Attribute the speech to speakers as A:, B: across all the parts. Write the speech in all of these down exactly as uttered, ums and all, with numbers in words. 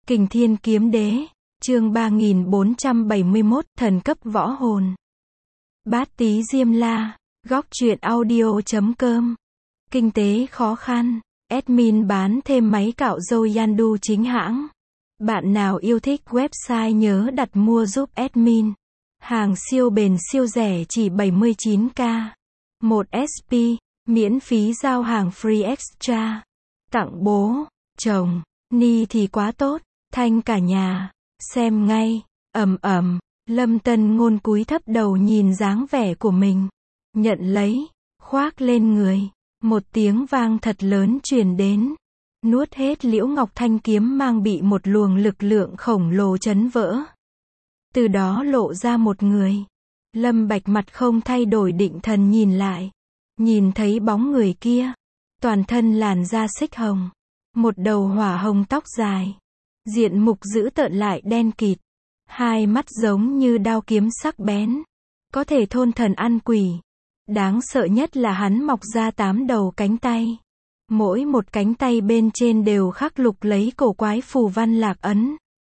A: Kình Thiên Kiếm Đế, chương ba nghìn bốn trăm bảy mươi mốt, thần cấp võ hồn. Bát Tí Diêm La, góc truyện audio chấm com. Kinh tế khó khăn, admin bán thêm máy cạo râu Yandu chính hãng. Bạn nào yêu thích website nhớ đặt mua giúp admin. Hàng siêu bền siêu rẻ chỉ bảy mươi chín k. một ét pê, miễn phí giao hàng free extra. Tặng bố, chồng, ni thì quá tốt, thanh cả nhà, xem ngay, ầm ầm, Lâm Tân Ngôn cúi thấp đầu nhìn dáng vẻ của mình, nhận lấy, khoác lên người, một tiếng vang thật lớn truyền đến, nuốt hết Liễu Ngọc Thanh kiếm mang bị một luồng lực lượng khổng lồ chấn vỡ. Từ đó lộ ra một người. Lâm Bạch mặt không thay đổi định thần nhìn lại, nhìn thấy bóng người kia, toàn thân làn da xích hồng, một đầu hỏa hồng tóc dài, diện mục dữ tợn lại đen kịt, hai mắt giống như đao kiếm sắc bén, có thể thôn thần ăn quỷ. Đáng sợ nhất là hắn mọc ra tám đầu cánh tay, mỗi một cánh tay bên trên đều khắc lục lấy cổ quái phù văn lạc ấn.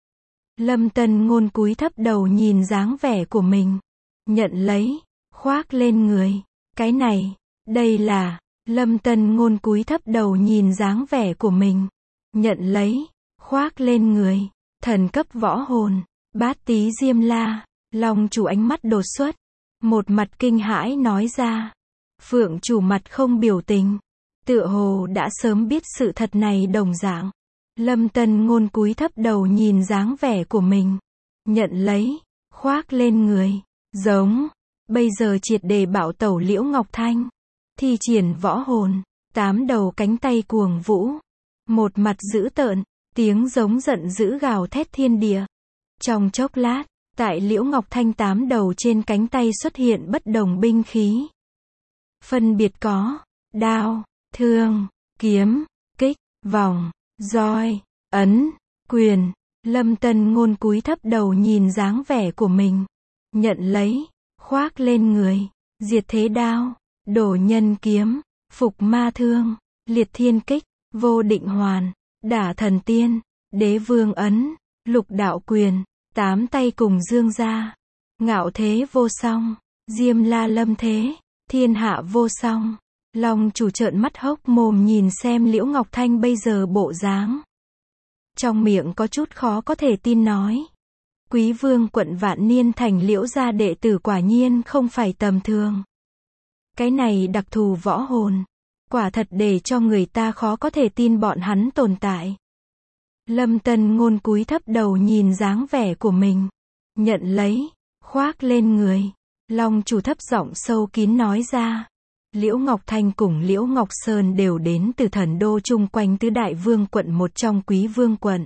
A: Lâm Tân Ngôn cúi thấp đầu nhìn dáng vẻ của mình, nhận lấy, khoác lên người. Cái này, đây là, Lâm Tân Ngôn cúi thấp đầu nhìn dáng vẻ của mình, nhận lấy, khoác lên người, thần cấp võ hồn, Bát Tí Diêm La. Long chủ ánh mắt đột xuất, một mặt kinh hãi nói ra. Phượng chủ mặt không biểu tình, tựa hồ đã sớm biết sự thật này đồng dạng. Lâm Tân Ngôn cúi thấp đầu nhìn dáng vẻ của mình, nhận lấy, khoác lên người, giống, bây giờ triệt để bạo tẩu Liễu Ngọc Thanh, thi triển võ hồn, tám đầu cánh tay cuồng vũ, một mặt dữ tợn, tiếng giống giận dữ gào thét thiên địa. Trong chốc lát, tại Liễu Ngọc Thanh tám đầu trên cánh tay xuất hiện bất đồng binh khí. Phân biệt có, đao, thương, kiếm, kích, vòng, roi, ấn, quyền. Lâm Tân Ngôn cúi thấp đầu nhìn dáng vẻ của mình, nhận lấy, khoác lên người, diệt thế đao, đổ nhân kiếm, phục ma thương, liệt thiên kích, vô định hoàn, đả thần tiên, đế vương ấn, lục đạo quyền, tám tay cùng dương ra, ngạo thế vô song, Diêm La lâm thế, thiên hạ vô song. Long chủ trợn mắt hốc mồm nhìn xem Liễu Ngọc Thanh bây giờ bộ dáng, trong miệng có chút khó có thể tin nói. Quý vương quận Vạn Niên thành Liễu gia đệ tử quả nhiên không phải tầm thường. Cái này đặc thù võ hồn, quả thật để cho người ta khó có thể tin bọn hắn tồn tại. Lâm Tân Ngôn cúi thấp đầu nhìn dáng vẻ của mình, nhận lấy, khoác lên người. Long chủ thấp giọng sâu kín nói ra. Liễu Ngọc Thanh cùng Liễu Ngọc Sơn đều đến từ thần đô chung quanh tứ đại vương quận một trong Quý vương quận.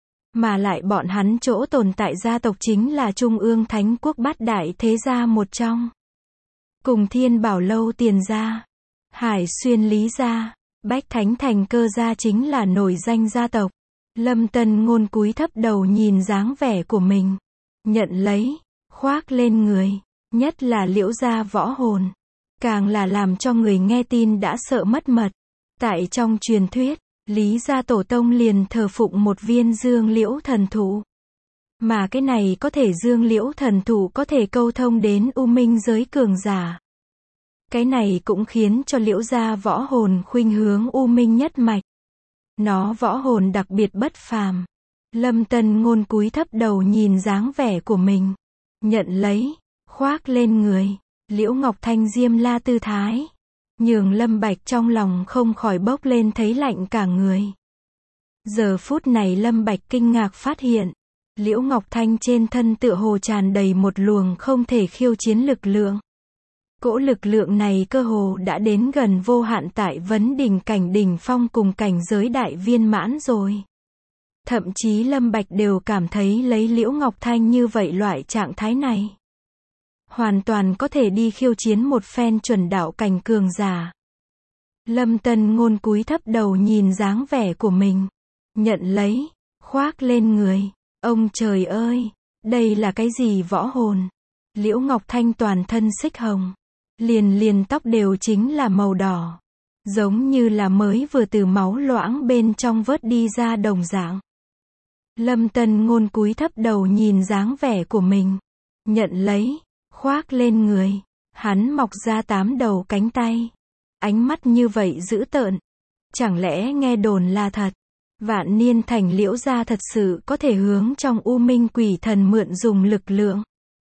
A: Mà lại bọn hắn chỗ tồn tại gia tộc chính là Trung ương Thánh quốc bát đại thế gia một trong. Cùng Thiên Bảo Lâu Tiền gia, Hải Xuyên Lý gia, Bách Thánh Thành Cơ gia chính là nổi danh gia tộc. Lâm Tân Ngôn cúi thấp đầu nhìn dáng vẻ của mình, nhận lấy, khoác lên người, nhất là Liễu gia võ hồn, càng là làm cho người nghe tin đã sợ mất mật. Tại trong truyền thuyết, Lý gia tổ tông liền thờ phụng một viên dương liễu thần thụ. Mà cái này có thể dương liễu thần thụ có thể câu thông đến u minh giới cường giả. Cái này cũng khiến cho Liễu gia võ hồn khuynh hướng u minh nhất mạch. Nó võ hồn đặc biệt bất phàm. Lâm Tân Ngôn cúi thấp đầu nhìn dáng vẻ của mình, nhận lấy, khoác lên người. Liễu Ngọc Thanh Diêm La tư thái, nhường Lâm Bạch trong lòng không khỏi bốc lên thấy lạnh cả người. Giờ phút này Lâm Bạch kinh ngạc phát hiện, Liễu Ngọc Thanh trên thân tựa hồ tràn đầy một luồng không thể khiêu chiến lực lượng. Cỗ lực lượng này cơ hồ đã đến gần vô hạn tại vấn đỉnh cảnh đỉnh phong cùng cảnh giới đại viên mãn rồi. Thậm chí Lâm Bạch đều cảm thấy lấy Liễu Ngọc Thanh như vậy loại trạng thái này, hoàn toàn có thể đi khiêu chiến một phen chuẩn đạo cảnh cường giả. Lâm Tân Ngôn cúi thấp đầu nhìn dáng vẻ của mình, nhận lấy, khoác lên người. Ông trời ơi, đây là cái gì võ hồn? Liễu Ngọc Thanh toàn thân xích hồng, liền liền tóc đều chính là màu đỏ, giống như là mới vừa từ máu loãng bên trong vớt đi ra đồng dạng. Lâm Tân Ngôn cúi thấp đầu nhìn dáng vẻ của mình. Nhận lấy, khoác lên người. Hắn mọc ra tám đầu cánh tay. Ánh mắt như vậy dữ tợn. Chẳng lẽ nghe đồn là thật? Vạn Niên Thành Liễu gia thật sự có thể hướng trong U Minh Quỷ Thần mượn dùng lực lượng.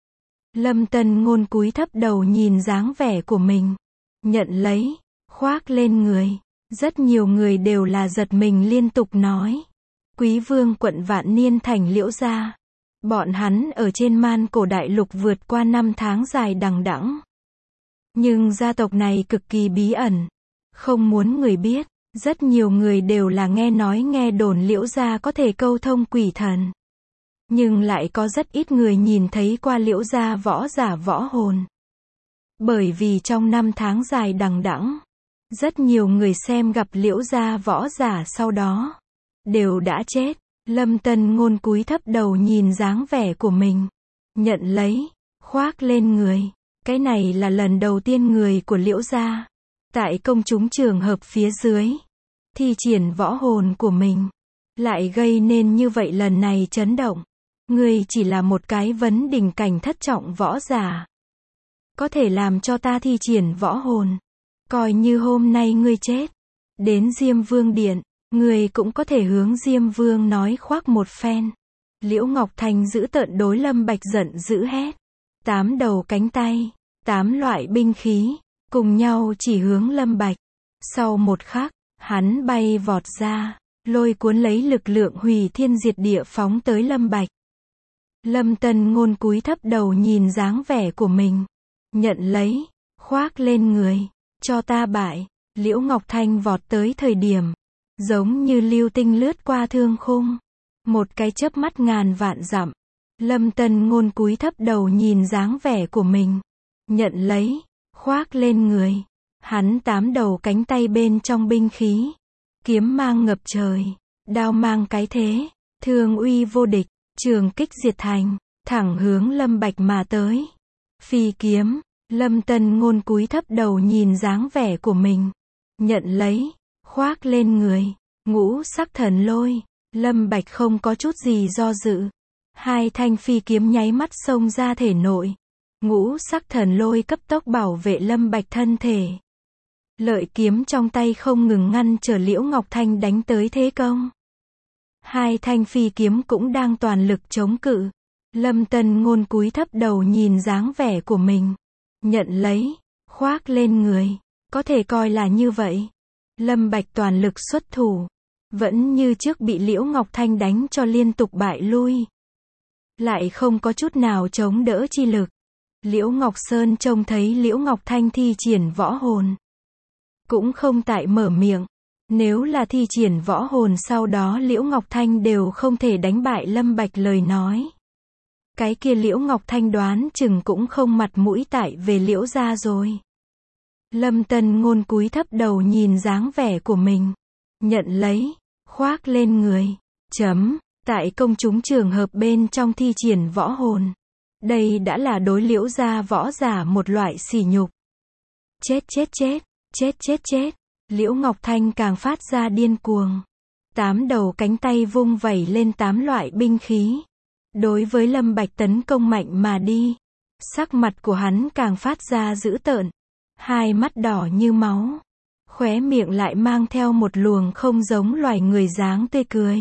A: Lâm Tân Ngôn cúi thấp đầu nhìn dáng vẻ của mình. Nhận lấy, khoác lên người. Rất nhiều người đều là giật mình liên tục nói. Quý vương quận Vạn Niên Thành Liễu gia. Bọn hắn ở trên man cổ đại lục vượt qua năm tháng dài đằng đẵng. Nhưng gia tộc này cực kỳ bí ẩn. Không muốn người biết. Rất nhiều người đều là nghe nói nghe đồn Liễu gia có thể câu thông quỷ thần. Nhưng lại có rất ít người nhìn thấy qua Liễu gia võ giả võ hồn. Bởi vì trong năm tháng dài đằng đẵng, rất nhiều người xem gặp Liễu gia võ giả sau đó đều đã chết. Lâm Tân Ngôn cúi thấp đầu nhìn dáng vẻ của mình. Nhận lấy, khoác lên người. Cái này là lần đầu tiên người của Liễu gia tại công chúng trường hợp phía dưới thi triển võ hồn của mình, lại gây nên như vậy lần này chấn động. Ngươi chỉ là một cái vấn đỉnh cảnh thất trọng võ giả, có thể làm cho ta thi triển võ hồn. Coi như hôm nay ngươi chết, đến Diêm Vương Điện, ngươi cũng có thể hướng Diêm Vương nói khoác một phen. Liễu Ngọc Thanh giữ tợn đối Lâm Bạch giận dữ hét. Tám đầu cánh tay, tám loại binh khí, cùng nhau chỉ hướng Lâm Bạch. Sau một khắc, hắn bay vọt ra, lôi cuốn lấy lực lượng hủy thiên diệt địa phóng tới Lâm Bạch. Lâm Tân Ngôn cúi thấp đầu nhìn dáng vẻ của mình. Nhận lấy, khoác lên người. Cho ta bại. Liễu Ngọc Thanh vọt tới thời điểm, giống như lưu tinh lướt qua thương khung. Một cái chớp mắt ngàn vạn dặm. Lâm Tân Ngôn cúi thấp đầu nhìn dáng vẻ của mình. Nhận lấy, khoác lên người. Hắn tám đầu cánh tay bên trong binh khí. Kiếm mang ngập trời. Đao mang cái thế. Thương uy vô địch. Trường kích diệt thành. Thẳng hướng Lâm Bạch mà tới. Phi kiếm. Lâm Tân Ngôn cúi thấp đầu nhìn dáng vẻ của mình. Nhận lấy, khoác lên người. Ngũ sắc thần lôi. Lâm Bạch không có chút gì do dự. Hai thanh phi kiếm nháy mắt xông ra thể nội. Ngũ sắc thần lôi cấp tốc bảo vệ Lâm Bạch thân thể. Lợi kiếm trong tay không ngừng ngăn trở Liễu Ngọc Thanh đánh tới thế công. Hai thanh phi kiếm cũng đang toàn lực chống cự. Lâm Tân Ngôn cúi thấp đầu nhìn dáng vẻ của mình. Nhận lấy, khoác lên người. Có thể coi là như vậy. Lâm Bạch toàn lực xuất thủ. Vẫn như trước bị Liễu Ngọc Thanh đánh cho liên tục bại lui. Lại không có chút nào chống đỡ chi lực. Liễu Ngọc Sơn trông thấy Liễu Ngọc Thanh thi triển võ hồn, cũng không tại mở miệng. Nếu là thi triển võ hồn sau đó Liễu Ngọc Thanh đều không thể đánh bại Lâm Bạch lời nói, cái kia Liễu Ngọc Thanh đoán chừng cũng không mặt mũi tại về Liễu gia rồi. Lâm Tân Ngôn cúi thấp đầu nhìn dáng vẻ của mình. Nhận lấy, khoác lên người. Chấm. Tại công chúng trường hợp bên trong thi triển võ hồn. Đây đã là đối Liễu gia võ giả một loại sỉ nhục. Chết chết chết. Chết chết chết. Liễu Ngọc Thanh càng phát ra điên cuồng. Tám đầu cánh tay vung vẩy lên tám loại binh khí. Đối với Lâm Bạch tấn công mạnh mà đi. Sắc mặt của hắn càng phát ra dữ tợn. Hai mắt đỏ như máu. Khóe miệng lại mang theo một luồng không giống loài người dáng tươi cười.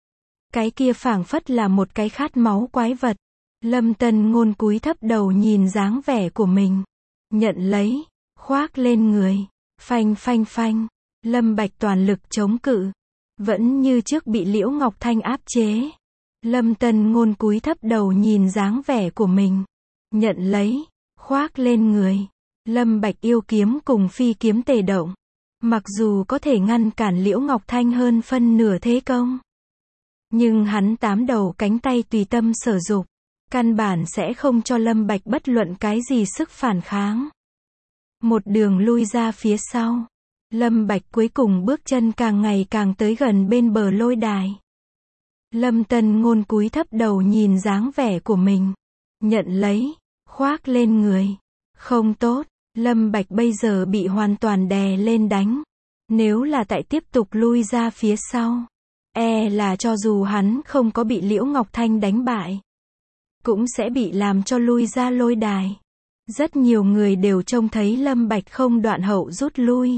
A: Cái kia phảng phất là một cái khát máu quái vật. Lâm Tân Ngôn cúi thấp đầu nhìn dáng vẻ của mình. Nhận lấy, khoác lên người. Phanh phanh phanh. Lâm Bạch toàn lực chống cự. Vẫn như trước bị Liễu Ngọc Thanh áp chế. Lâm Tân Ngôn cúi thấp đầu nhìn dáng vẻ của mình. Nhận lấy, khoác lên người. Lâm Bạch yêu kiếm cùng phi kiếm tề động. Mặc dù có thể ngăn cản Liễu Ngọc Thanh hơn phân nửa thế công, nhưng hắn tám đầu cánh tay tùy tâm sở dục, căn bản sẽ không cho Lâm Bạch bất luận cái gì sức phản kháng. Một đường lui ra phía sau. Lâm Bạch cuối cùng bước chân càng ngày càng tới gần bên bờ lôi đài. Lâm Tân Ngôn cúi thấp đầu nhìn dáng vẻ của mình. Nhận lấy, khoác lên người. Không tốt, Lâm Bạch bây giờ bị hoàn toàn đè lên đánh. Nếu là tại tiếp tục lui ra phía sau, E là cho dù hắn không có bị Liễu Ngọc Thanh đánh bại, cũng sẽ bị làm cho lui ra lôi đài. Rất nhiều người đều trông thấy Lâm Bạch không đoạn hậu rút lui,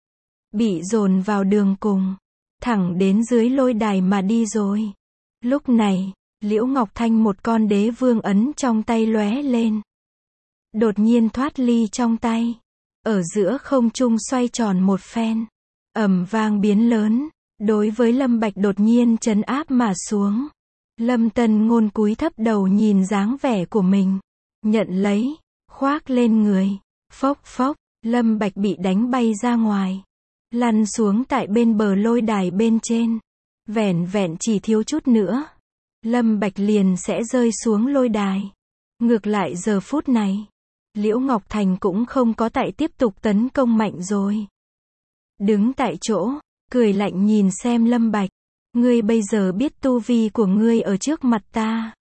A: bị dồn vào đường cùng, thẳng đến dưới lôi đài mà đi rồi. Lúc này, Liễu Ngọc Thanh một con đế vương ấn trong tay lóe lên, đột nhiên thoát ly trong tay, ở giữa không trung xoay tròn một phen, ầm vang biến lớn, đối với Lâm Bạch đột nhiên trấn áp mà xuống. Lâm Tân Ngôn cúi thấp đầu nhìn dáng vẻ của mình, nhận lấy, khoác lên người, phốc phốc, Lâm Bạch bị đánh bay ra ngoài, lăn xuống tại bên bờ lôi đài bên trên. Vẻn vẹn chỉ thiếu chút nữa, Lâm Bạch liền sẽ rơi xuống lôi đài. Ngược lại giờ phút này, Liễu Ngọc Thành cũng không có tại tiếp tục tấn công mạnh rồi. Đứng tại chỗ, cười lạnh nhìn xem Lâm Bạch. Ngươi bây giờ biết tu vi của ngươi ở trước mặt ta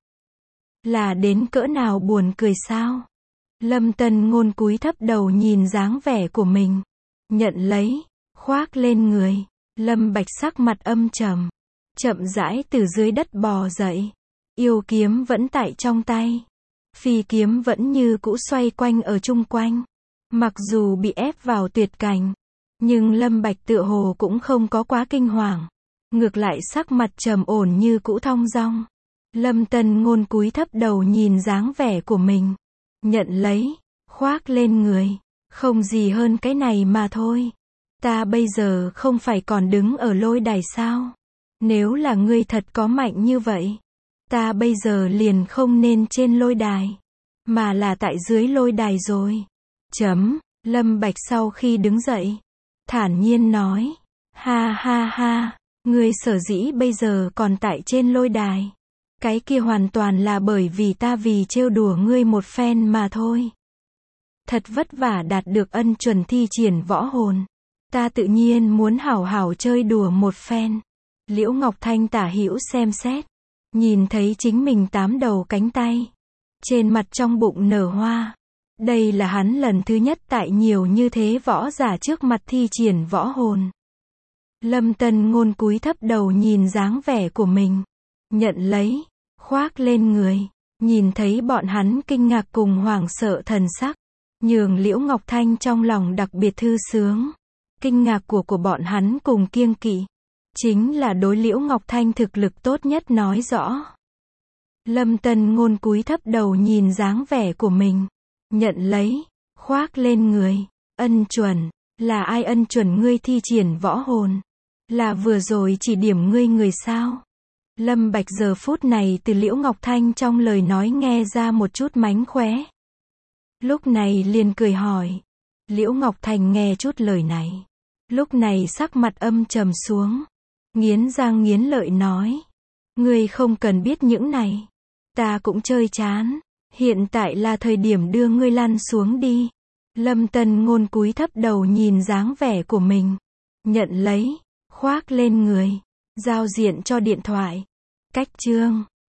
A: là đến cỡ nào buồn cười sao? Lâm Tân Ngôn cúi thấp đầu nhìn dáng vẻ của mình, nhận lấy, khoác lên người. Lâm Bạch sắc mặt âm trầm, chậm rãi từ dưới đất bò dậy. Yêu kiếm vẫn tại trong tay, phi kiếm vẫn như cũ xoay quanh ở chung quanh. Mặc dù bị ép vào tuyệt cảnh, nhưng Lâm Bạch tựa hồ cũng không có quá kinh hoàng, ngược lại sắc mặt trầm ổn như cũ thong dong. Lâm Tân Ngôn cúi thấp đầu nhìn dáng vẻ của mình, nhận lấy, khoác lên người. Không gì hơn cái này mà thôi. Ta bây giờ không phải còn đứng ở lôi đài sao? Nếu là ngươi thật có mạnh như vậy, ta bây giờ liền không nên trên lôi đài, mà là tại dưới lôi đài rồi. Chấm, Lâm Bạch sau khi đứng dậy, thản nhiên nói, ha ha ha, ngươi sở dĩ bây giờ còn tại trên lôi đài, cái kia hoàn toàn là bởi vì ta vì trêu đùa ngươi một phen mà thôi. Thật vất vả đạt được ân chuẩn thi triển võ hồn, ta tự nhiên muốn hảo hảo chơi đùa một phen. Liễu Ngọc Thanh tả hữu xem xét, nhìn thấy chính mình tám đầu cánh tay, trên mặt trong bụng nở hoa. Đây là hắn lần thứ nhất tại nhiều như thế võ giả trước mặt thi triển võ hồn. Lâm Tân Ngôn cúi thấp đầu nhìn dáng vẻ của mình, nhận lấy, khoác lên người. Nhìn thấy bọn hắn kinh ngạc cùng hoảng sợ thần sắc, nhường Liễu Ngọc Thanh trong lòng đặc biệt thư sướng. Kinh ngạc của của bọn hắn cùng kiêng kỵ, chính là đối Liễu Ngọc Thanh thực lực tốt nhất nói rõ. Lâm Tân Ngôn cúi thấp đầu nhìn dáng vẻ của mình, nhận lấy, khoác lên người. Ân chuẩn, là ai ân chuẩn ngươi thi triển võ hồn? Là vừa rồi chỉ điểm ngươi người sao? Lâm Bạch giờ phút này từ Liễu Ngọc Thanh trong lời nói nghe ra một chút mánh khóe. Lúc này liền cười hỏi. Liễu Ngọc Thanh nghe chút lời này, lúc này sắc mặt âm trầm xuống, nghiến răng nghiến lợi nói, ngươi không cần biết những này, ta cũng chơi chán, hiện tại là thời điểm đưa ngươi lăn xuống đi. Lâm Tân Ngôn cúi thấp đầu nhìn dáng vẻ của mình, nhận lấy, khoác lên người, giao diện cho điện thoại. Cách chương